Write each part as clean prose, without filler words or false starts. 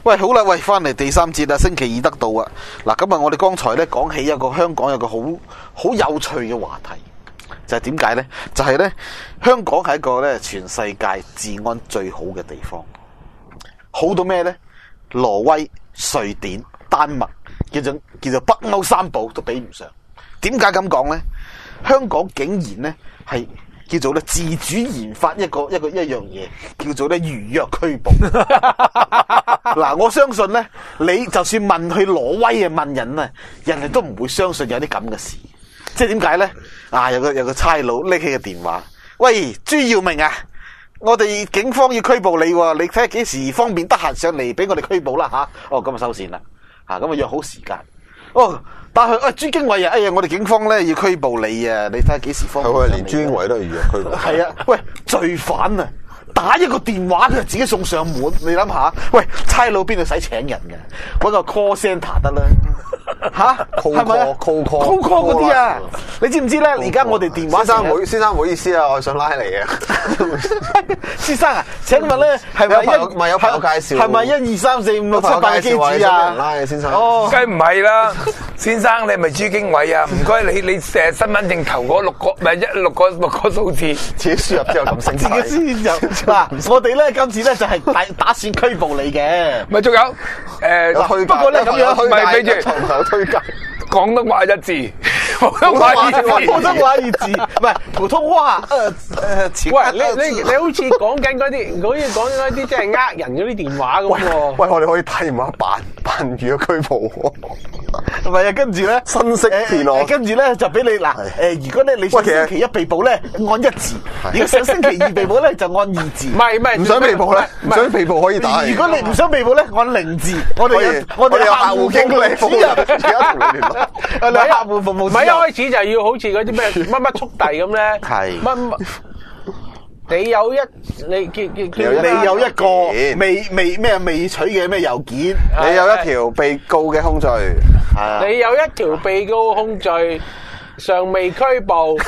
喂，好啦，喂，翻嚟第三節啦，星期二得到啊。嗱，今日我哋剛才咧講起一個香港有個好有趣嘅話題，就係點解咧？就係咧，香港係一個咧全世界治安最好嘅地方，好到咩咧？挪威、瑞典、丹麥，叫做北歐三寶都比唔上。點解咁講咧？香港竟然咧係叫做咧自主研發一樣嘢，叫做咧預約拘捕。嗱，我相信咧，你就算問去挪威啊，問人啊，人哋都唔會相信有啲咁嘅事。即係點解咧？啊，有個差佬拎起個電話，喂，朱耀明啊，我哋警方要拘捕你喎，你睇下幾時方便得閒上嚟俾我哋拘捕啦吓。哦，咁啊收線啦，咁啊約好時間。哦，但係朱經緯啊，哎呀，我哋警方咧要拘捕你啊，你睇下幾時方便。 係連朱經緯都係預約拘捕。 係啊，喂，罪犯啊！打一個電話佢就自己送上門，你諗下，喂，差佬邊度使請人嘅？搵個 call centre 得啦，吓，係咪啊 call 嗰啲啊？你知唔知咧？而家我哋電話先生唔好意思啊，我想拉你啊。 先生啊，請問咧係咪有朋友介紹？ 係咪1、2、3、4、5、6、7、8嘅機子啊？ 拉嘅先生， 哦，梗唔係啦，先生你係咪朱經緯啊？唔該你身份證頭嗰六個數字， 自己輸入之後咁升晒。 自己先就嗱，我哋咧今次咧就係打算拘捕你嘅。 咪仲有不過咧咁樣， 咪俾住有推介。 廣東話一字，普通話二字， 唔係普通話。 喂，你好似講緊嗰啲，即係人嗰啲電話咁喎。 喂，我哋可以打電話扮預約拘捕。 唔係啊，跟住咧新式電腦， 跟住咧就俾你嗱如果咧你上星期一被捕咧按1字，如果上星期二被捕咧就按2字。 唔係， 唔想被捕咧，唔想被捕可以打。 如果你唔想被捕咧，按0字。我哋有客戶經理服務，而家同你聯絡。我哋客戶服務， 唔係一開始就要好似嗰啲咩乜速遞咁咧， 係乜你有一個未取嘅咩郵件， 你有一條被告嘅控罪， 你有一條被告控罪尚未拘捕，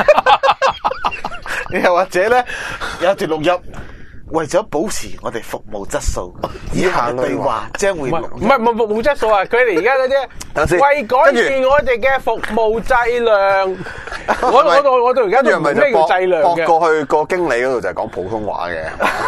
又或者咧有條錄音。為咗保持我哋服務質素，以下對話將會唔係服務質素啊！佢哋而家嗰啲為改善我哋嘅服務質量，我到而家都唔明咩叫質量嘅。 過去個經理嗰度就係講普通話嘅。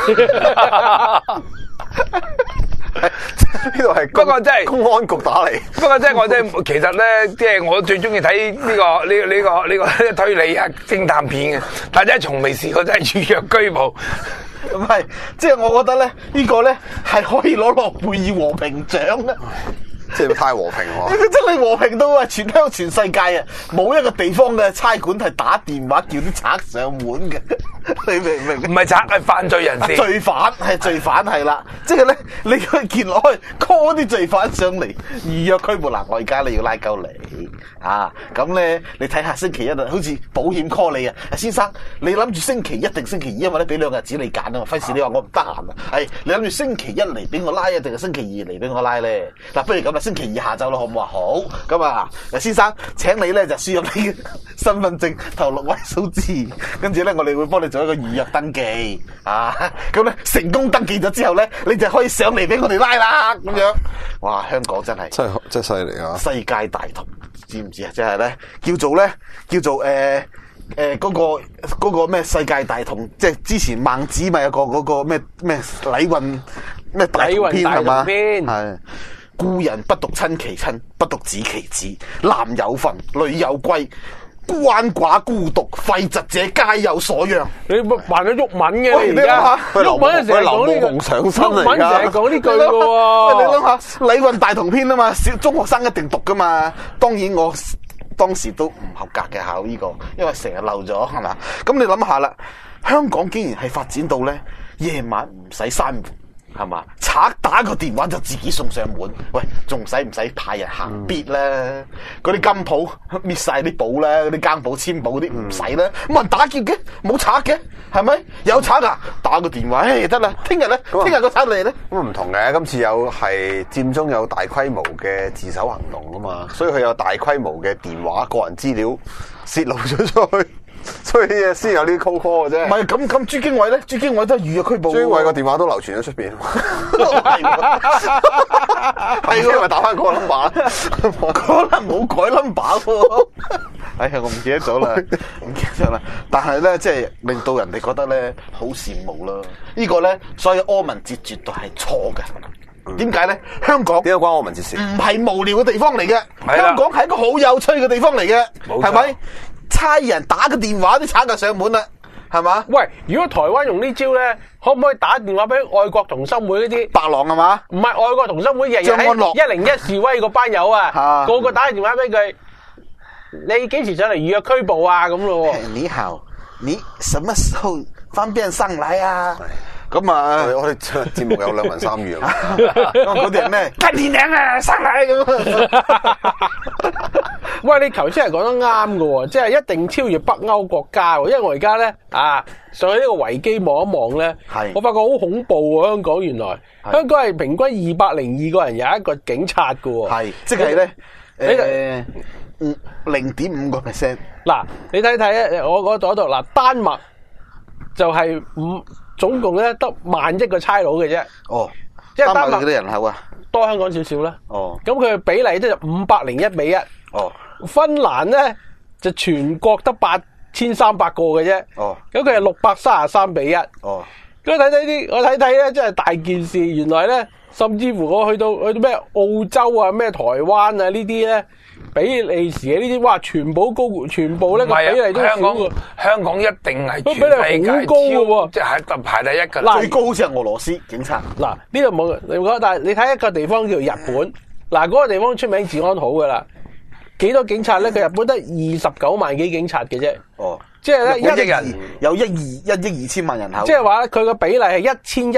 呢度係不過真係公安局打嚟。 不過真係我真係其實咧，即係我最中意睇呢個推理啊偵探片嘅，但係真係從未試過真係預約拘捕。 唔係，即係我覺得咧，呢個咧係可以攞諾貝爾和平獎啊！ 即係太和平喎！ 呢個真係和平到啊！全世界啊，冇一個地方嘅差館係打電話叫啲賊上門嘅，你明唔明？ 唔係賊，係犯罪人士。 罪犯係啦，即係咧，你可以見落去 call 啲罪犯上嚟預約拘捕嗱，我而家你要拉鳩你啊！咁咧，你睇下星期一啊，好似保險 call 你啊，先生，你諗住星期一定星期二，因為咧俾2日子你揀啊嘛，費事你話我唔得閒啊，係你諗住星期一嚟俾我拉啊，定係星期二嚟俾我拉咧？嗱，不如咁啦，星期二下晝咯，好唔好啊？好，咁啊，先生，請你咧就輸入你嘅身份證頭6位數字，跟住咧我哋會幫你做一個預約登記啊，咁咧成功登記咗之後咧，你就可以上嚟俾我哋拉啦，咁樣，哇！香港真係真係犀利啊！ 世界大同，知唔知啊？即係咧，叫做嗰個咩世界大同，即係之前孟子咪有個嗰個咩禮運咩大同篇係嘛？係。故人不獨親其親，不獨子其子。男有份，女有歸。鰥寡孤獨，廢疾者皆有所養。 你扮咗鬱文嘅你而家，鬱文成日講呢句，鬱文成日講呢句嘅喎。 你諗下，禮運大同篇啊嘛，中學生一定讀噶嘛。當然我當時都唔合格嘅考呢個，因為成日漏咗係嘛。咁你諗下啦，香港竟然係發展到咧夜晚唔使閂門。係嘛？賊打個電話就自己送上門，喂，仲使唔使派人行必咧？嗰啲金鋪搣晒啲簿咧，嗰啲更簿簽簿嗰啲唔使啦，冇人打劫嘅，冇賊嘅，係咪？有賊啊？打個電話，唉得啦，聽日咧，聽日個賊嚟咧。 咁唔同嘅，今次係佔中有大規模嘅自首行動啊嘛，所以佢有大規模嘅電話個人資料泄露咗出去。 所以先有啲 call 嘅啫。 唔係咁朱經緯咧，朱經緯都係預約拘捕。 朱經緯個電話都流傳喺出邊。 係喎，咪打翻嗰個 number， 可能冇改 number 喎。哎呀，我唔記得咗啦，唔記得咗啦。但係咧，即係令到人哋覺得咧好羨慕啦。呢個咧，所以柯文哲絕對係錯嘅。點解咧？香港點解關柯文哲事？ 唔係無聊嘅地方嚟嘅， 係啦香港係一個好有趣嘅地方嚟嘅， 冇錯係咪？差人打個電話都踩腳上門啦，係嘛？ 喂，如果台灣用呢招咧，可唔可以打電話俾愛國同心會呢啲？ 白狼係嘛？ 唔係愛國同心會，日日張安樂喺101示威嗰班友啊，個個打電話俾佢，你幾時上嚟預約拘捕啊？咁咯喎。 你好，你什麼時候方便上來啊？咁啊， 我哋節目有兩文三語啊， 嗰啲係咩？跟年齡啊，上嚟咁。 喂，你頭先係講得啱㗎喎，即係一定超越北歐國家喎，因為我而家咧上去呢個維基望一望咧，我發覺好恐怖喎！香港原來香港係平均202個人有一個警察㗎喎， 係即係咧0.5%。 嗱，你睇睇咧，我嗰度嗱，丹麥就係總共咧得10000億個差佬嘅啫。 哦， 因為丹麥幾多人口啊？ 多香港少少啦。 哦， 咁佢嘅比例咧就501:1。 哦， 芬蘭咧就全國得8300個嘅啫。 哦， 咁佢係633:1。 哦， 咁我睇睇咧，真係大件事。原來咧，甚至乎我去到咩澳洲啊、咩台灣啊呢啲咧，比利時嘅呢啲，哇，全部咧個比例都少嘅。 香港一定係全世界好高嘅喎， 即係排第一㗎啦。 最高好似係俄羅斯警察。 嗱，呢度冇你講，但係你睇一個地方叫日本，嗱，嗰個地方出名治安好㗎啦。幾多警察咧？佢日本得29萬幾警察嘅啫。 哦， 即係咧 1億人有1億2千萬人口。 即係話咧，佢個比例係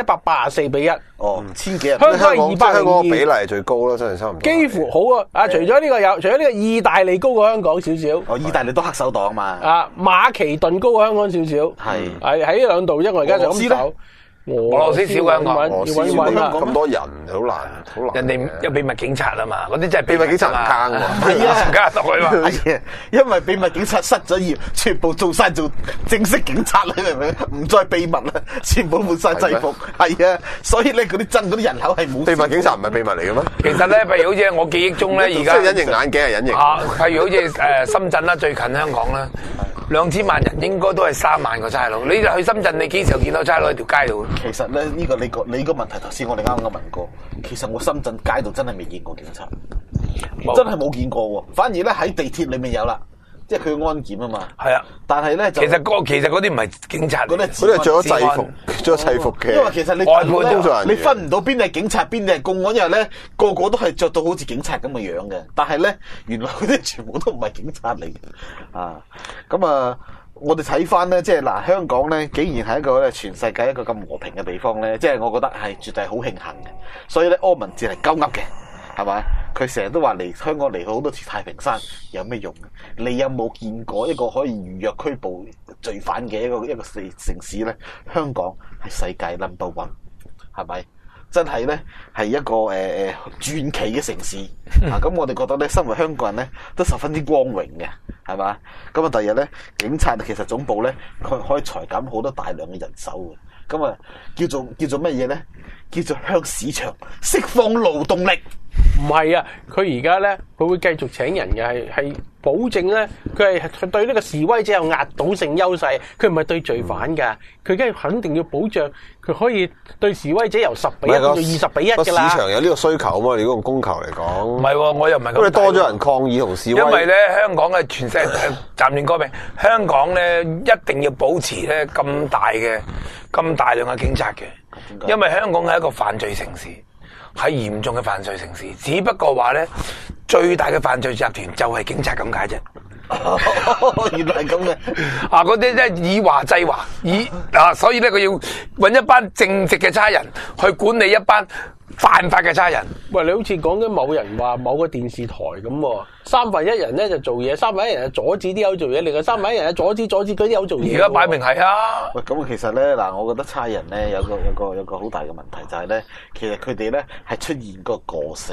1184:1。 哦，1000幾人。 香港係香港個比 202。 例係最高啦，真係差唔多。 幾乎好啊！除咗呢個意大利高過香港少少。 哦，意大利都黑手黨嘛。 馬其頓高過香港少少。 係喺呢兩度啫，我而家就咁走。俄羅斯少香港， 要揾咁多人好難。 人哋有秘密警察啊嘛，嗰啲真係秘密警察唔奸喎。 係啊， 唔奸落去嘛。 係啊，因為秘密警察失咗業，全部做晒做正式警察啦，明唔明？唔再秘密啦，全部換晒制服。係啊，所以咧嗰啲人口係冇。 秘密警察唔係秘密嚟嘅咩？ 其實咧，譬如好似我記憶中咧，而家即係隱形眼鏡係隱形。 譬如好似深圳啦，最近香港啦，2000萬人應該都係3萬個差佬。你去深圳，你幾時候見到差佬喺條街度？ 其實咧，呢個你個問題，頭先我哋啱啱問過，其實我深圳街度真係未見過警察，真係冇見過喎。反而咧喺地鐵裏面有啦，即係佢安檢啊嘛。 係啊， 但係咧就其實嗰啲唔係警察， 嗰啲係着咗制服，着咗制服嘅。 因為其實你外判工作人員， 你分唔到邊啲係警察，邊啲係公安，因為咧個個都係着到好似警察咁嘅樣嘅。但係咧，原來嗰啲全部都唔係警察嚟嘅啊！咁啊。我哋睇翻咧，即係嗱，香港咧，竟然係一個咧全世界一個咁和平嘅地方咧，即係我覺得係絕對係好慶幸嘅。所以咧，柯文哲係鳩噏嘅，係咪？佢成日都話嚟香港嚟好多次太平山，有咩用？你有冇見過一個可以預約拘捕罪犯嘅一個城市咧？香港係世界 No.1，係咪？真係咧係一個傳奇嘅城市啊！咁我哋覺得咧，身為香港人咧，都十分之光榮嘅，係嘛？咁啊，第日咧，警察其實總部咧，佢可以裁減好多大量嘅人手嘅。咁啊，叫做乜嘢咧？叫做向市場釋放勞動力。 唔係啊，佢而家咧，佢會繼續請人嘅，係保證咧，佢係對呢個示威者有壓倒性優勢，佢唔係對罪犯㗎，佢梗係肯定要保障，佢可以對示威者由10:1變到20:1㗎啦。 市場有呢個需求啊嘛，如果用供求嚟講， 唔係喎，我又唔係咁。 因為多咗人抗議同示威， 因為咧香港嘅全世界暫亂歌名，香港咧一定要保持咧咁大量嘅警察嘅，因為香港係一個犯罪城市。係嚴重嘅犯罪城市，只不過話咧，最大嘅犯罪集團就係警察咁解啫。 原來係咁嘅。 嗰啲即係以華制華，所以咧佢要揾一班正直嘅差人去管理一班犯法嘅差人。 喂，你好似講緊某人話某個電視台咁喎，1/3人咧就做嘢，1/3人就阻止啲友做嘢，另外1/3人就阻止嗰啲友做嘢。 而家擺明係啊！ 喂，咁其實咧嗱，我覺得差人咧有個好大嘅問題就係咧，其實佢哋咧係出現個性，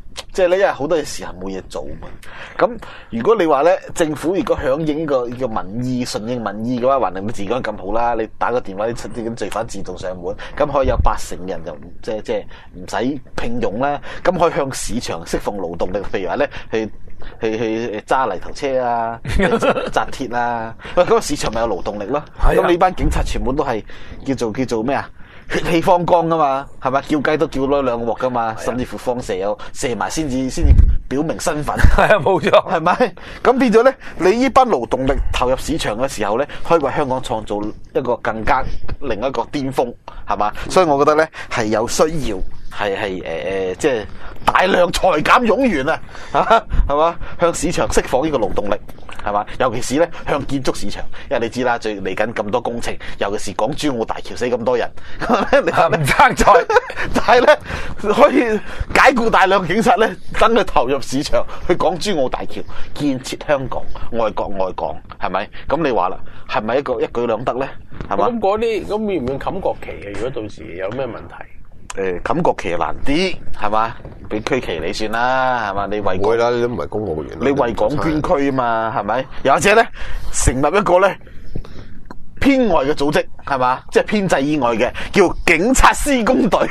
即係咧，因為好多時候冇嘢做嘛。咁如果你話咧，政府如果響應呢個民意、順應民意嘅話，還令到治安咁好啦。你打個電話，啲咁罪犯自動上門，咁可以有80人就即係唔使聘用啦。咁可以向市場釋放勞動力，譬如話咧去揸泥頭車啊、紮鐵啊，喂，嗰個市場咪有勞動力咯。咁你班警察全部都係叫做咩啊？血氣方剛噶嘛，係咪？叫雞都叫多2鑊噶嘛，甚至乎放蛇有射埋先至表明身份。 係啊，冇錯， 係咪？咁變咗咧，你呢班勞動力投入市場嘅時候咧，可以為香港創造一個更加另一個巔峰，係嘛？所以我覺得咧係有需要，即係大量裁減冗員啊，係嘛？向市場釋放呢個勞動力。係嘛？尤其是咧向建築市場，因為你知啦，最嚟緊咁多工程，尤其是港珠澳大橋死咁多人，你唔爭在， 但係咧可以解僱大量警察咧，真係投入市場去港珠澳大橋建設香港，愛國愛港，係咪？咁你話啦，係咪一舉兩得咧？係嘛？ 咁嗰啲咁要唔要冚國旗啊？如果到時有咩問題？ 冚國旗難啲，係嘛？俾區旗你算啦，係嘛？你為會啦，你都唔係公務員。 你為港捐軀啊嘛，係咪？又或者咧，成立一個咧偏外嘅組織，係嘛？即係編制以外嘅，叫警察施工隊，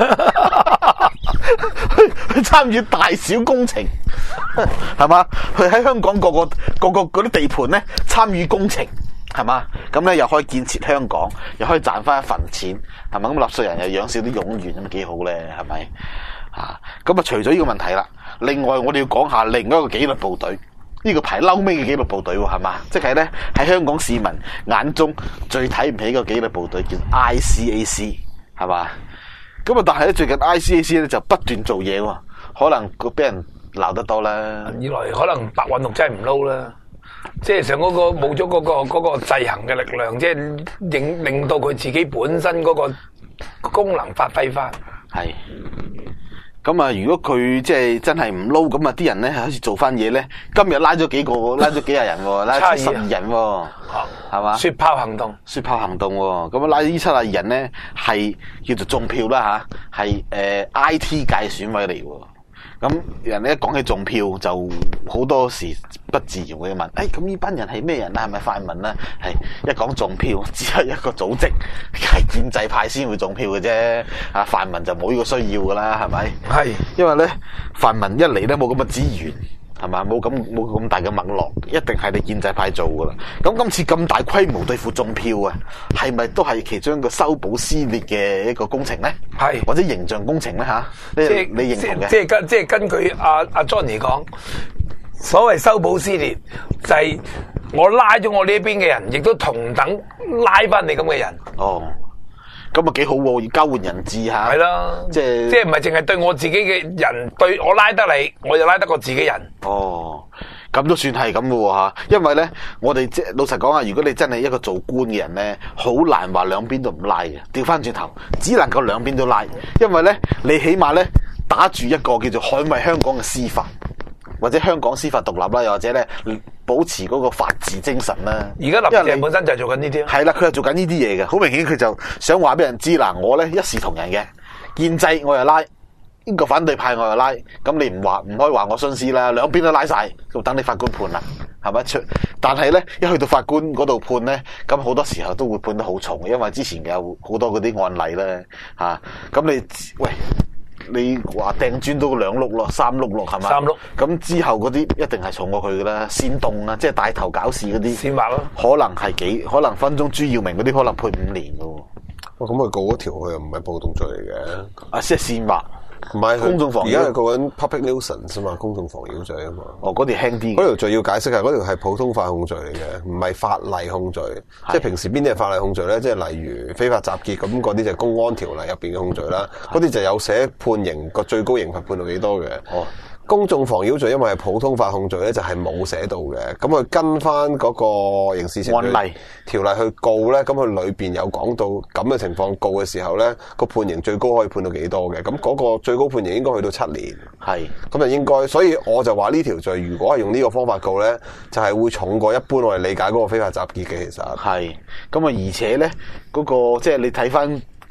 去參與大小工程，係嘛？去喺香港各個嗰啲地盤咧參與工程。係嘛？咁咧又可以建設香港，又可以賺翻一份錢，係咪？咁納稅人又養少啲冗員，咁幾好咧？係咪？咁啊，除咗呢個問題啦，另外我哋要講下另一個紀律部隊，呢個排嬲尾嘅紀律部隊喎，係嘛？即係咧喺香港市民眼中最睇唔起個紀律部隊叫 ICAC， 係嘛？咁啊，但係咧最近 ICAC 咧就不斷做嘢喎，可能佢俾人鬧得多啦。 二來可能白韞六真係唔撈啦。即係上嗰個冇咗嗰個制衡嘅力量，即係令到佢自己本身嗰個功能發揮翻。 係。咁啊，如果佢即係真係唔撈，咁啊啲人咧好似做翻嘢咧。今日拉咗幾廿人喎，拉咗12人喎，係嘛？ 雪炮行動喎。咁啊拉呢72人咧係叫做中票啦嚇，係IT 界選委嚟喎。咁人哋一講起中票，就好多時不自然會問：咁呢班人係咩人啊？係咪泛民啊？係一講中票，只係一個組織，係建制派先會中票嘅啫。泛民就冇呢個需要噶啦，係咪？係，因為咧泛民一嚟咧冇咁嘅資源，係嘛？冇咁大嘅脈絡，一定係你建制派做噶啦。咁今次咁大規模對付中票啊，係咪都係其中一個修補撕裂嘅一個工程咧？係，或者形象工程咧嚇？你認同嘅？ 即係根據阿 Johnny 講，所謂修補撕裂就係我拉咗我呢邊嘅人，亦都同等拉翻你咁嘅人。 哦。咁啊幾好喎，要交換人質嚇。係啦，即係唔係淨係對我自己嘅人，對我拉得你，我就拉得過自己人。 哦，咁都算係咁嘅喎嚇。因為咧，我哋即係老實講啊，如果你真係一個做官嘅人咧，好難話兩邊都唔拉嘅。調翻轉頭，只能夠兩邊都拉，因為咧，你起碼咧打住一個叫做捍衛香港嘅司法，或者香港司法獨立啦，又或者咧保持嗰個法治精神啦。 而家林鄭本身就係做緊呢啲。係啦，佢係做緊呢啲嘢嘅，好明顯佢就想話俾人知嗱，我咧一視同仁嘅，建制我又拉，呢個反對派我又拉，咁你唔可以話我徇私啦，兩邊都拉晒，就等你法官判啦，係咪？但係咧一去到法官嗰度判咧，咁好多時候都會判得好重，因為之前有好多嗰啲案例咧嚇，咁你話掟磚都2碌咯，3碌咯，係嘛？3碌。咁之後嗰啲一定係重過佢噶啦，煽動啊，即係帶頭搞事嗰啲，煽惑咯。可能分鐘朱耀明嗰啲可能判5年噶喎。 咁佢告嗰條佢又唔係暴動罪嚟嘅。 即係煽惑。唔係公眾妨擾， 而家係告緊 public nuisance 嘛，公眾妨擾罪啊嘛。 嗰條輕啲。 嗰條罪要解釋係嗰條係普通法控罪嚟嘅，唔係法例控罪。即係平時邊啲係法例控罪咧？即係例如非法集結咁嗰啲就係公安條例入邊嘅控罪啦。嗰啲就有寫判刑個最高刑罰判到幾多嘅。公眾妨擾罪因為係普通法控罪咧，就係冇寫到嘅。咁佢跟翻嗰個刑事程序條例去告咧，咁佢裏邊有講到咁嘅情況告嘅時候咧，個判刑最高可以判到幾多嘅？咁嗰個最高判刑應該去到7年。係，咁就應該。所以我就話呢條罪如果係用呢個方法告咧，就係會重過一般我哋理解嗰個非法集結嘅。其實係。咁啊，而且咧嗰個即係你睇翻。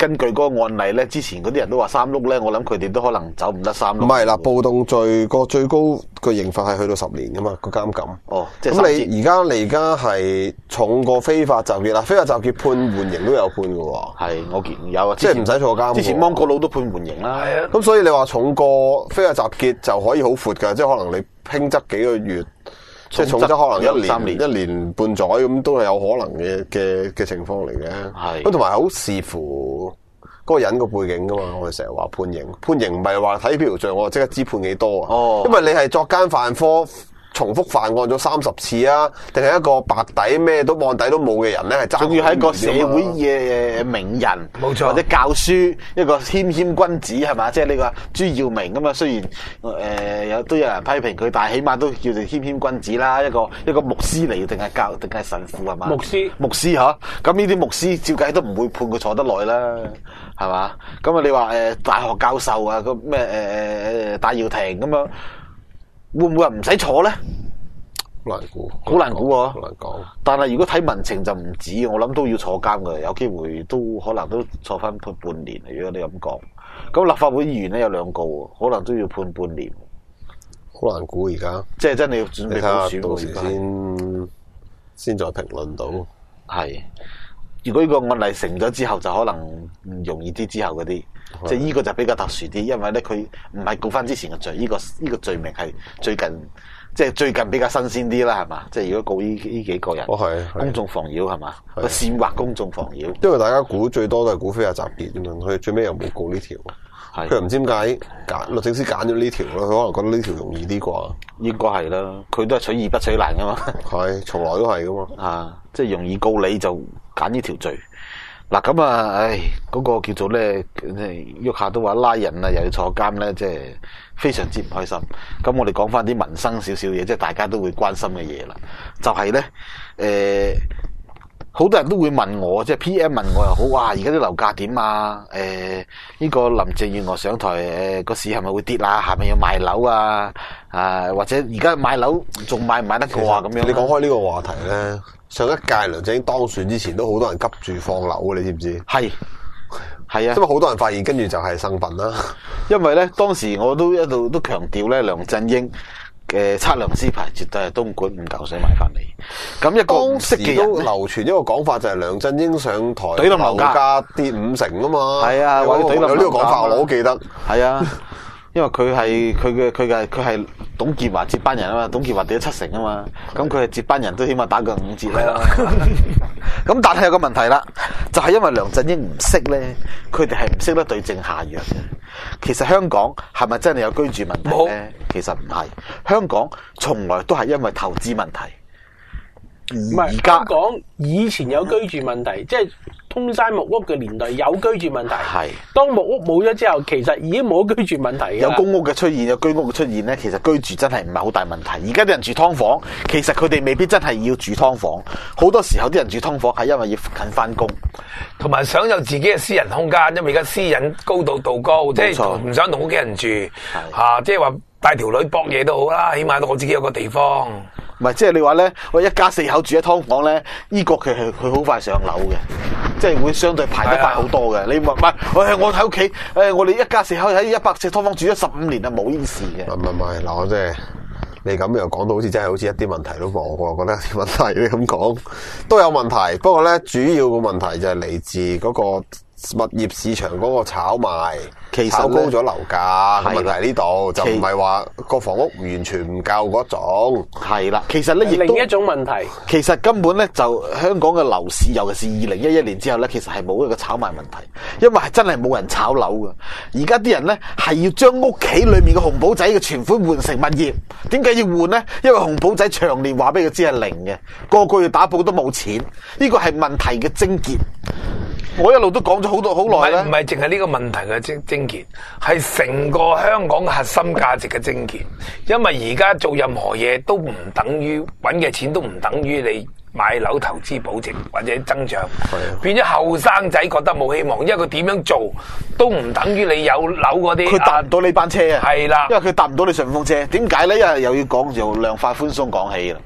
根據嗰個案例咧，之前嗰啲人都話3碌咧，我諗佢哋都可能走唔得3碌。 唔係啦，暴動罪個最高個刑罰係去到10年噶嘛，個監禁。 哦，即係咁你而家係重過非法集結啦，非法集結判緩刑都有判噶喎。 係，我見有啊， 即係唔使坐監。 之前芒果佬都判緩刑啦。 係啊， 咁所以你話重過非法集結就可以好闊㗎，即係可能你輕則幾個月。即係重則可能1年半載咁，都係有可能嘅情況嚟嘅。 係咁同埋好視乎嗰個人個背景噶嘛。我哋成日話判刑唔係話睇條罪，我即刻知判幾多啊。 哦， 因為你係作奸犯科，重複犯案咗30次啊，定係一個白底咩都案底都冇嘅人咧，係仲要係一個社會嘅名人， 冇錯， 或者教書一個謙君子係嘛？即係呢個朱耀明咁啊。雖然都有人批評佢，但係起碼都叫做謙君子啦。一個牧師嚟，定係神父係嘛？ 牧師嚇，咁呢啲牧師照計都唔會判佢坐得耐啦，係嘛？咁啊，你話大學教授啊，個咩戴耀廷咁樣。會唔會話唔使坐咧？ 好難估， 好難估喎， 好難講。 但係如果睇民情就唔止，我諗都要坐監嘅，有機會都可能都坐翻判半年。如果你咁講，咁立法會議員咧有2個，可能都要判半年。 好難估而家， 即係真係要準備好選到時先再評論到。 係，如果呢個案例成咗之後，就可能唔容易啲。之後嗰啲。即係呢個就比較特殊啲，因為咧佢唔係告翻之前嘅罪，呢個罪名係最近比較新鮮啲啦，係嘛？即係如果告呢幾個人，公眾妨擾係嘛？個煽惑公眾妨擾， 因為大家估最多都係估非法集結啫嘛，佢最尾又冇告呢條，佢又唔知點解律政司揀咗呢條咯，佢可能覺得呢條容易啲啩？應該係啦，佢都係取易不取難噶嘛， 係從來都係噶嘛， 啊，即係容易告你就揀呢條罪。嗱咁啊，嗰個叫做咧，喐下都話拉人啊，又要坐監咧，即係非常之唔開心。咁我哋講翻啲民生少少嘢，即係大家都會關心嘅嘢啦。就係咧，好多人都會問我，即係 PM 問我又好，哇！而家啲樓價點啊？呢個林鄭月娥上台，個市係咪會跌啊？係咪要賣樓啊？或者而家買樓仲買唔買得過啊？咁樣。 你講開呢個話題咧。上一屆梁振英當選之前都好多人急住放樓嘅，你知唔知？係啊，因為好多人發現跟住就係生份啦。 因為咧當時我都一度都強調咧，梁振英嘅測量師牌絕對係東莞5嚿水買翻嚟。咁一個唔識嘅人都流傳一個講法就係梁振英上台， 懟冧樓價跌50%啊嘛。 係啊，或者懟冧有呢個講法，我都記得。 係啊。因為佢係董建華接班人啊嘛，董建華跌咗70%啊嘛，咁佢係接班人都起碼打個5折啦。咁但係有個問題啦，就係因為梁振英唔識咧，佢哋係唔識得對症下藥嘅。其實香港係咪真係有居住問題咧？其實唔係，香港從來都係因為投資問題。 唔係，香港以前有居住問題，即係通山木屋嘅年代有居住問題。係當木屋冇咗之後，其實已經冇居住問題。 有公屋嘅出現，有居屋嘅出現咧，其實居住真係唔係好大問題。而家啲人住劏房，其實佢哋未必真係要住劏房。好多時候啲人住劏房係因為要近翻工， 同埋想有自己嘅私人空間，因為而家私隱高度高，即係唔想同屋企人住嚇，即係話帶條女搏嘢都好啦，起碼我自己有個地方。 唔係，即係你話咧，我一家4口住喺劏房咧，呢個佢好快上樓嘅，即係會相對排得快好多嘅。你唔係，我喺屋企，我哋一家4口喺100尺劏房住咗15年啊，冇呢事嘅。 唔係，嗱我即係你咁又講到好似真係好似一啲問題都冇，我覺得有啲問題你咁講都有問題。不過咧，主要個問題就係嚟自嗰個物業市場嗰個炒賣，其實炒高咗樓價。問題呢度就唔係話個房屋完全唔夠嗰種。 係啦，其實咧亦都另一種問題。 其實根本咧就香港嘅樓市，尤其是2011年之後咧，其實係冇一個炒賣問題，因為係真係冇人炒樓㗎。而家啲人咧係要將屋企裏面嘅紅簿仔嘅存款換成物業。點解要換咧？因為紅簿仔長年話俾佢知係零嘅，個個月打簿都冇錢。呢個係問題嘅症結。我一路都講咗好耐啦， 唔係淨係呢個問題嘅症結，係成個香港核心價值嘅症結。因為而家做任何嘢都唔等於揾嘅錢，都唔等於你買樓投資保值或者增長。變咗後生仔覺得冇希望，因為佢點樣做都唔等於你有樓嗰啲。 佢搭唔到呢班車啊！ 係啦， 因為佢搭唔到你順風車。點解咧？因為又要講由量化寬鬆講起啦。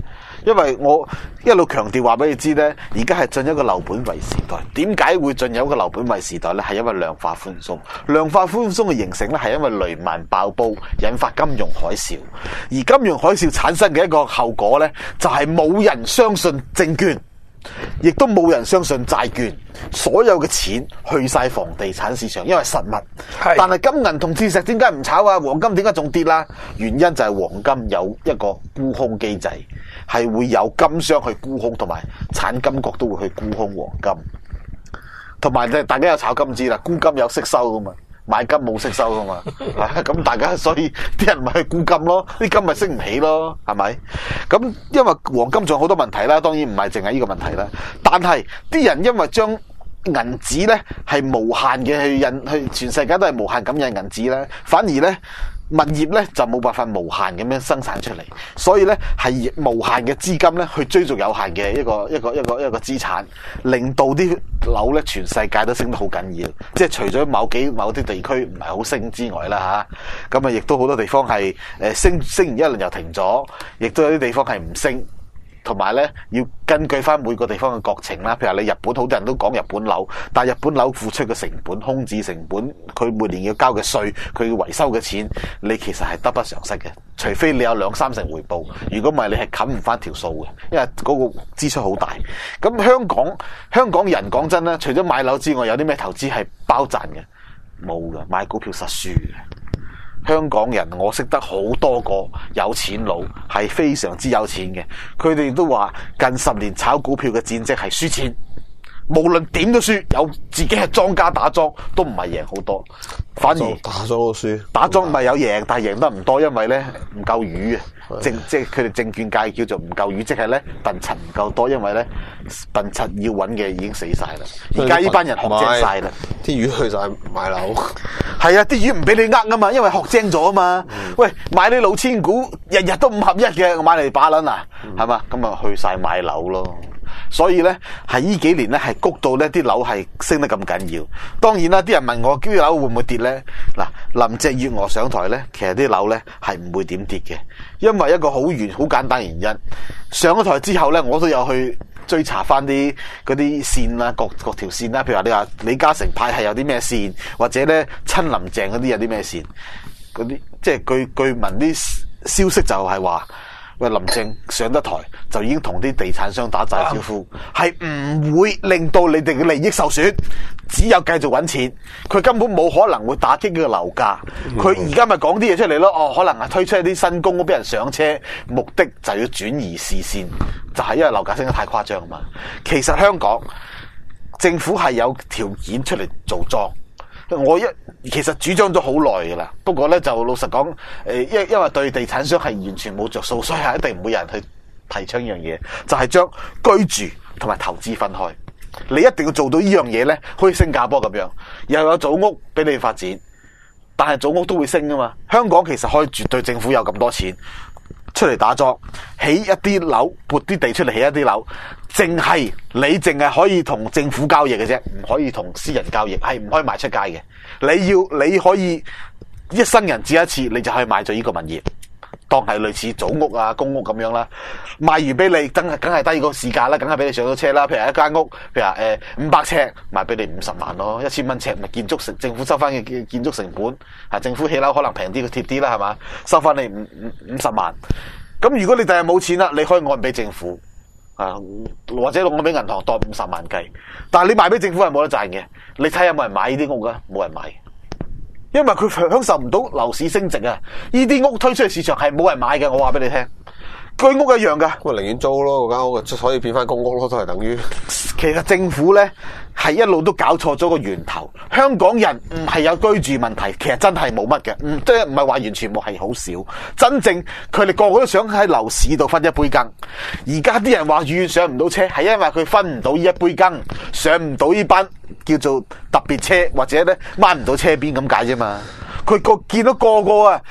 因為我一路強調話俾你知咧，而家係進入一個樓本位時代。點解會進入一個樓本位時代咧？係因為量化寬鬆。量化寬鬆嘅形成咧，係因為雷曼爆煲引發金融海嘯，而金融海嘯產生嘅一個後果咧，就係冇人相信證券。亦都冇人相信債券，所有嘅錢去晒房地產市場，因為實物。但係金銀同鑽石點解唔炒啊？黃金點解仲跌啦？原因就係黃金有一個沽空機制，係會有金商去沽空，同埋產金國都會去沽空黃金。同埋大家有炒金知啦，沽金有息收噶嘛。買金冇息收噶嘛，咁大家所以啲人咪去沽金咯，啲金咪升唔起咯，係咪？咁因為黃金仲有好多問題啦，當然唔係淨係呢個問題啦。但係啲人因為將銀紙咧係無限嘅去印，去全世界都係無限咁印銀紙咧，反而咧物業咧就冇辦法無限咁樣生產出嚟，所以咧係無限嘅資金咧去追逐有限嘅一個資產，令到啲樓咧全世界都升得好緊要。即係除咗某啲地區唔係好升之外啦嚇，咁啊亦都好多地方係升完一輪又停咗，亦都有啲地方係唔升。同埋咧，要根據翻每個地方嘅國情啦。譬如你日本，好多人都講日本樓，但係日本樓付出嘅成本、空置成本，佢每年要交嘅稅，佢要維修嘅錢，你其實係得不償失嘅。除非你有2-3成回報，如果唔係，你係冚唔翻條數嘅，因為嗰個支出好大。咁香港人講真啦，除咗買樓之外，有啲咩投資係包賺嘅？冇嘅，買股票實輸嘅。香港人我識得好多個有錢佬係非常之有錢嘅，佢哋都話近10年炒股票嘅戰績係輸錢，無論點都輸，有自己係莊家打莊都唔係贏好多，反而打莊都輸。打莊咪有贏，但係贏得唔多，因為咧唔夠魚啊！即係佢哋證券界叫做唔夠魚，即係咧笨柒唔夠多，因為咧笨柒要揾嘅已經死晒啦。而家呢班人學精晒啦， 啲魚去晒買樓。 係啊，啲魚唔俾你呃啊嘛，因為學精咗啊嘛。喂，買啲老千股，日日都5合1嘅，我買嚟把撚啊，係嘛？咁啊去晒買樓咯。所以咧，係呢幾年咧係谷到呢啲樓係升得咁緊要。當然啦，啲人問我啲樓會唔會跌咧？嗱，林鄭月娥上台咧，其實啲樓咧係唔會點跌嘅，因為一個好簡單原因。上咗台之後咧，我都有去追查翻嗰啲線啦，各條線啦。譬如話你話李嘉誠派係有啲咩線，或者咧親林鄭嗰啲有啲咩線，嗰啲即係據聞啲消息就係話。喂，林鄭上得台就已經同啲地產商打債招呼，係唔會令到你哋嘅利益受損，只有繼續揾錢。佢根本冇可能會打擊呢個樓價。佢而家咪講啲嘢出嚟咯。哦，可能係推出一啲新公屋俾人上車，目的就要轉移視線，就係因為樓價升得太誇張啊嘛。其實香港政府係有條件出嚟做莊。我其實主張咗好耐噶啦，不過咧就老實講，因為對地產商係完全冇着數，所以係一定唔會有人去提倡呢樣嘢，就係將居住同埋投資分開。你一定要做到呢樣嘢咧，好似新加坡咁樣，又有組屋俾你發展，但係組屋都會升噶嘛。香港其實可以絕對政府有咁多錢出嚟打莊，起一啲樓，撥啲地出嚟起一啲樓，淨係可以同政府交易嘅啫，唔可以同私人交易，係唔可以賣出街嘅。你可以一生人只一次，你就可以買咗呢個物業，當係類似組屋啊、公屋咁樣啦。賣完俾你，梗係低過市價啦，梗係俾你上到車啦。譬如一間屋，譬如話500尺賣俾你50萬咯，1000蚊尺咪政府收翻嘅建築成本，政府起樓可能平啲，佢貼啲啦，係嘛？收翻你50萬。咁如果你第日冇錢啦，你可以按俾政府或者按俾銀行當50萬計，但係你賣俾政府係冇得賺嘅。你睇下有冇人買呢啲屋啊？冇人買，因為佢享受唔到樓市升值啊！呢啲屋推出去市場係冇人買嘅，我話俾你聽。居屋一樣噶， 咁寧願租咯，嗰間屋可以變翻公屋咯，都係等於。 其實政府咧係一路都搞錯咗個源頭。香港人唔係有居住問題，其實真係冇乜嘅，即係唔係話完全冇，係好少。真正佢哋個個都想喺樓市度分一杯羹。而家啲人話遠上唔到車，係因為佢分唔到呢一杯羹，上唔到呢班叫做特別車，或者咧掹唔到車邊咁解啫嘛。佢見到個個啊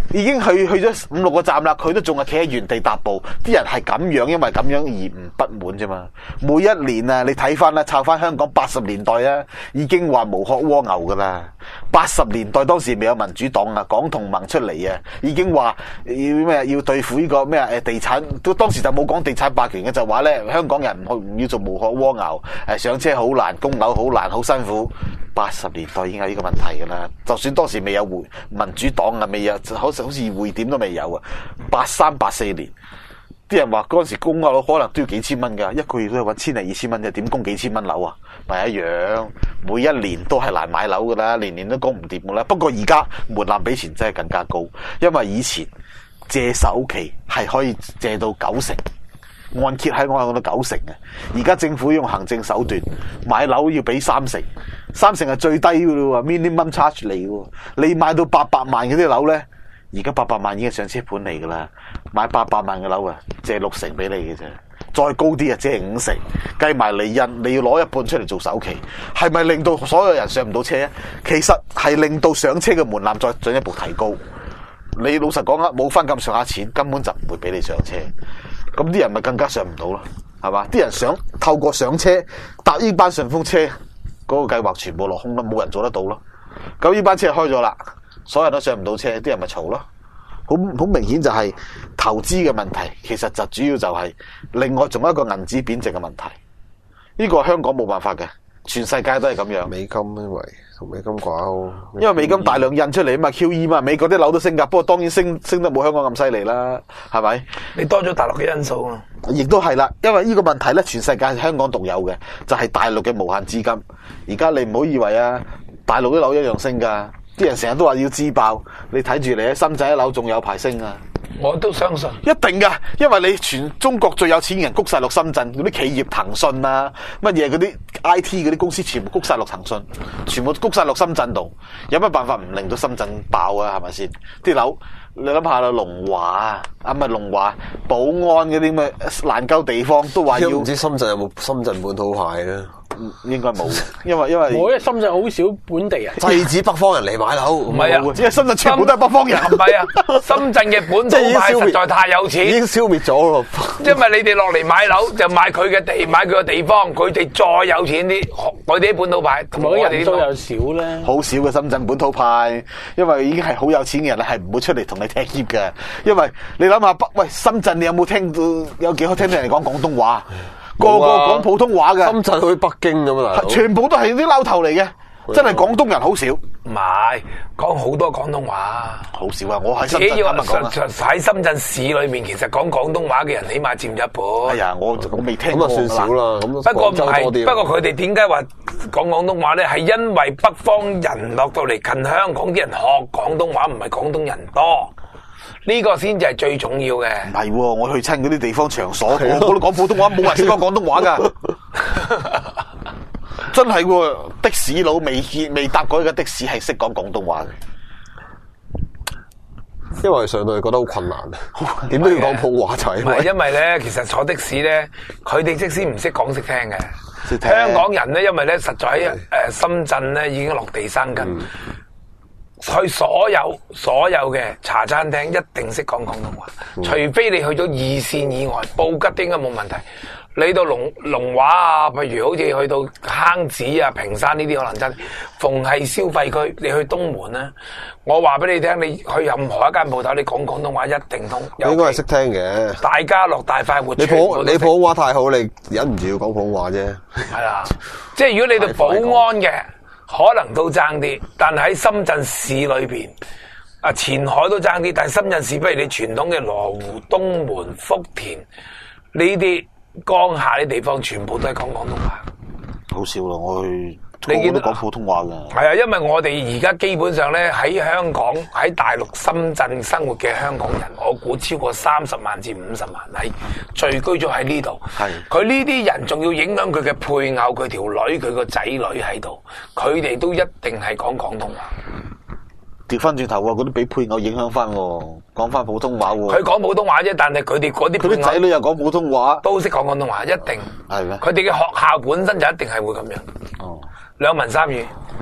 已經去咗5、6個站啦，佢都仲係企喺原地踏步。啲人係咁樣，因為咁樣而唔不滿啫嘛。每一年啊，你睇翻啦，抄翻香港80年代啊，已經話無殼蝸牛噶啦。80年代當時未有民主黨啊，港同盟出嚟啊，已經話要對付呢個咩地產，都當時就冇講地產霸權嘅，就話咧香港人唔要做無殼蝸牛，上車好難，供樓好難，好辛苦。80年代已經有呢個問題噶啦，就算當時未有民主黨啊，未有好似匯點都未有啊。83、84年，啲人話嗰陣時供樓可能都要幾千蚊噶，一個月都係搵1000零2000蚊啫，點供幾千蚊樓啊？咪一樣，每一年都係難買樓噶啦，年年都供唔掂噶啦。不過而家門檻比前真係更加高，因為以前借首期係可以借到90%。按揭喺我講到90%嘅，而家政府用行政手段買樓要俾30%，30%係最低嘅咯喎 ，minimum charge 嚟嘅喎。你買到800萬嗰啲樓咧，而家800萬已經係上車盤嚟噶啦，買800萬嘅樓啊，借60%俾你嘅啫，再高啲啊借50%，計埋利潤，你要攞一半出嚟做首期，係咪令到所有人上唔到車啊？其實係令到上車嘅門檻再進一步提高。你老實講啊，冇翻咁上下錢，根本就唔會俾你上車。咁啲人咪更加上唔到咯，係嘛？啲人想透過上車搭呢班順風車嗰個計劃全部落空啦，冇人做得到咯。咁呢班車開咗啦，所有人都上唔到車，啲人咪嘈咯。好明顯就係投資嘅問題，其實就主要就係另外仲有一個銀紙貶值嘅問題。呢個香港冇辦法嘅，全世界都係咁樣。 美金因為同美金掛鈎， 因為美金大量印出嚟啊嘛 ，QE 嘛，美國啲樓都升㗎，不過當然升得冇香港咁犀利啦，係咪？ 你多咗大陸嘅因素啊， 亦都係啦，因為呢個問題咧，全世界係香港獨有嘅，就係大陸嘅無限資金。而家你唔好以為啊，大陸啲樓一樣升㗎，啲人成日都話要自爆，你睇住你喺深圳啲樓仲有排升啊！ 我都相信一定噶，因為你全中國最有錢嘅人谷晒落深圳，嗰啲企業騰訊啊，乜嘢嗰啲 IT 嗰啲公司全部谷晒落騰訊，全部谷晒落深圳度，有乜辦法唔令到深圳爆啊？係咪先？啲樓你諗下啦，龍華啊，唔係龍華，寶安嗰啲咁嘅爛鳩地方都話要， 唔知深圳有冇深圳本土派咧？ 應該冇，因為我喺深圳好少本地人， 制止北方人嚟買樓， 唔係啊， 因為深圳全部都係北方人， 唔係啊，深圳嘅本土派實在太有錢， 已經消滅咗咯。 因為你哋落嚟買樓就買佢嘅地，買佢嘅地方，佢哋再有錢啲，我哋啲本土派同我哋人數又少咧， 好少嘅深圳本土派，因為已經係好有錢嘅人咧，係唔會出嚟同你踢毽嘅，因為你諗下喂深圳，你有冇聽到有幾可聽到人哋講廣東話？個個講普通話嘅， 深圳好似北京咁啊！ 全部都係啲撈頭嚟嘅，真係廣東人好少。 唔係講好多廣東話， 好少啊！我喺深圳喺深圳市裏面，其實講廣東話嘅人起碼佔一半。 哎呀，我未聽過。 咁啊算少啦。咁不過唔係，不過佢哋點解話講廣東話咧？係因為北方人落到嚟近香港啲人學廣東話，唔係廣東人多。呢個先至係最重要嘅。 唔係喎，我去親嗰啲地方場所，個個都講普通話，冇人識講廣東話噶。真係喎，的士佬未搭過一個的士係識講廣東話嘅。 因為上到去覺得好困難，點都要講普通話就係。 唔係因為咧，其實坐的士咧，佢哋即使唔識講識聽嘅。 聽香港人咧，因為咧實在喺深圳咧已經落地生根。去所有嘅茶餐廳一定識講廣東話，除非你去咗二線以外，布吉都應該冇問題。你到龍華啊，譬如好似去到坑子啊、屏山呢啲可能真。逢係消費區，你去東門咧，我話俾你聽，你去任何一間鋪頭，你講廣東話一定通。 應該係識聽嘅。 大家樂大快活， 你普通話太好，你忍唔住要講普通話啫。 係啦，即係如果你到寶安嘅。可能都爭啲，但喺深圳市裏邊，前海都爭啲，但係深圳市不如你傳統嘅羅湖、東門、福田呢啲江夏啲地方，全部都係講廣東話。 好少咯，我去你見到講普通話㗎。 係啊，因為我哋而家基本上咧喺香港、喺大陸、深圳生活嘅香港人，我估超過30萬至50萬係聚居咗喺呢度。係佢呢啲人仲要影響佢嘅配偶、佢條女、佢個仔女喺度，佢哋都一定係講廣東話。 調翻轉頭喎，嗰啲俾配偶影響翻喎，講翻普通話喎。 佢講普通話啫，但係佢哋嗰啲佢啲仔女又講普通話， 都識講廣東話，一定係咩？ 佢哋嘅學校本身就一定係會咁樣。哦，兩文三語。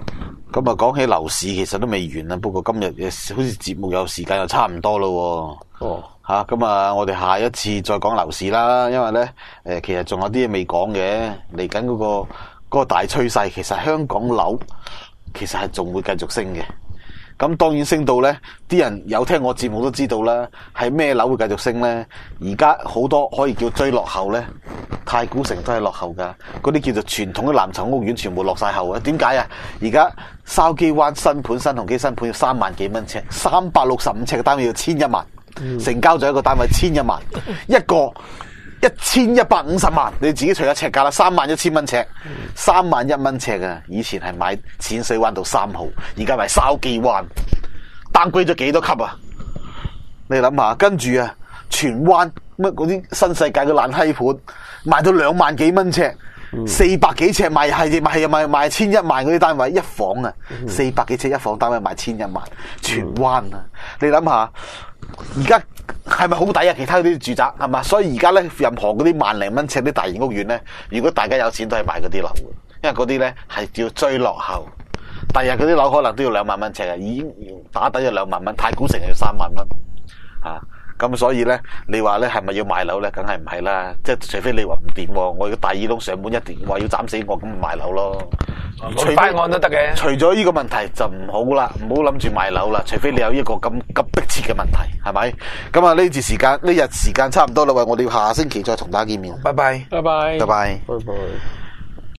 咁啊，講起樓市其實都未完啦，不過今日好似節目有時間又差唔多咯。 哦， 吓咁啊，我哋下一次再講樓市啦，因為咧其實仲有啲嘢未講嘅，嚟緊嗰個大趨勢，其實香港樓其實係仲會繼續升嘅。咁當然升到咧，啲人有聽我節目都知道啦，係咩樓會繼續升咧？而家好多可以叫追落後咧，太古城都係落後噶，嗰啲叫做傳統嘅藍籌屋苑全部落晒後啊！點解啊？而家筲箕灣新盤、新鴻基新盤要3萬幾蚊尺，365尺嘅單位要1,100萬，成交咗一個單位1,100萬，一個1,150萬，你自己除下尺價啦，31,000蚊尺，31蚊尺啊！以前係買淺水灣道3號，而家賣筲箕灣，單歸咗幾多級啊？你諗下，跟住啊，荃灣乜嗰啲新世界嘅爛閪盤，賣到2萬幾蚊尺，400幾尺賣1,100萬嗰啲單位一房啊，400幾尺一房單位賣1,100萬，荃灣啊，你諗下，而家係咪好抵啊？其他嗰啲住宅係嘛？所以而家咧，任何嗰啲1萬零蚊尺啲大型屋苑咧，如果大家有錢都係買嗰啲樓，因為嗰啲咧係叫追落後。第日嗰啲樓可能都要2萬蚊尺啊，已經打底咗2萬蚊，太古城要3萬蚊啊！咁所以咧，你話咧係咪要賣樓咧？梗係唔係啦，即係除非你話唔掂，我要大耳窿上門一電話要斬死我，咁咪賣樓咯。 翻案都得嘅。 除咗呢個問題就唔好啦，唔好諗住賣樓啦，除非你有一個咁急迫切嘅問題，係咪？咁啊呢日時間差唔多啦，喂，我哋要下星期再同大家見面。 拜拜。 拜拜。 拜拜。 拜拜。